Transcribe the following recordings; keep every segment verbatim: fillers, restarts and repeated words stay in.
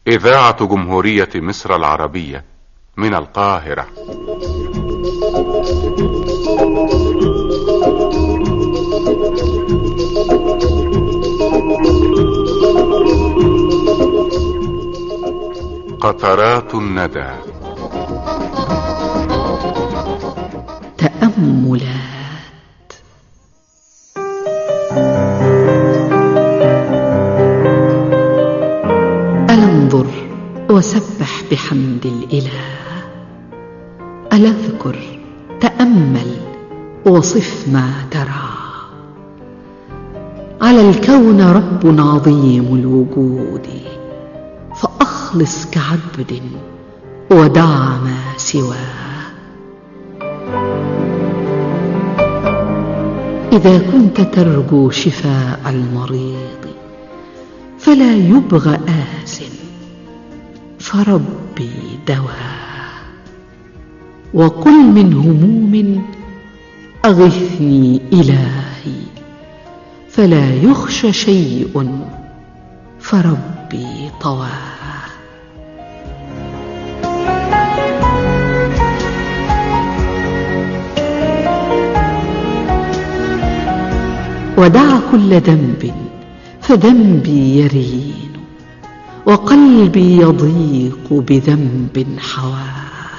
إذاعة جمهورية مصر العربية من القاهرة. قطرات الندى. تأملات. ألا انظر وسبح بحمد الإله، ألا اذكر تأمل وصف ما ترى. على الكون رب عظيم الوجود، فأخلص كعبد ودع ما سواه. إذا كنت ترجو شفاء المريض فلا يبغى آس، فربي دواه. وقل من هموم أغثني إلهي، فلا يخشى شيء فربي طواه. ودع كل ذنب فذنبي يرين، وقلبي يضيق بذنب حواه.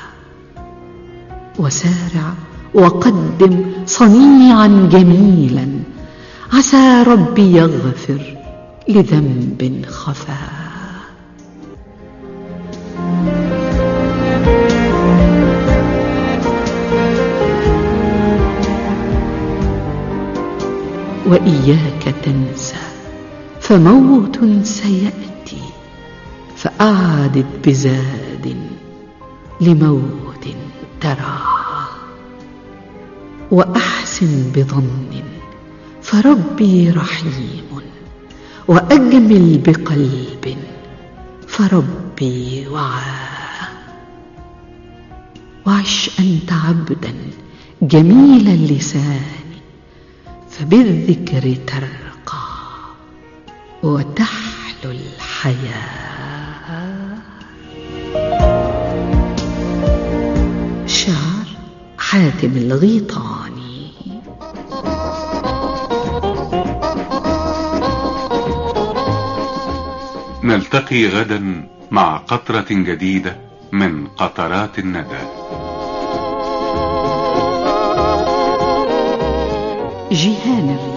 وسارع وقدم صنيعا جميلا، عسى ربي يغفر لذنب خفاه. وإياك تنسى فموت سيأتي، فأعدد بزاد لموت تراه. وأحسن بظن فربي رحيم، وأجمل بقلب فربي وعاه. وعش أنت عبدا جميل اللسان، فبالذكر ترقى وتحلو الحياة. شعر حاتم الغيطاني. نلتقي غدا مع قطرة جديدة من قطرات الندى. جيهان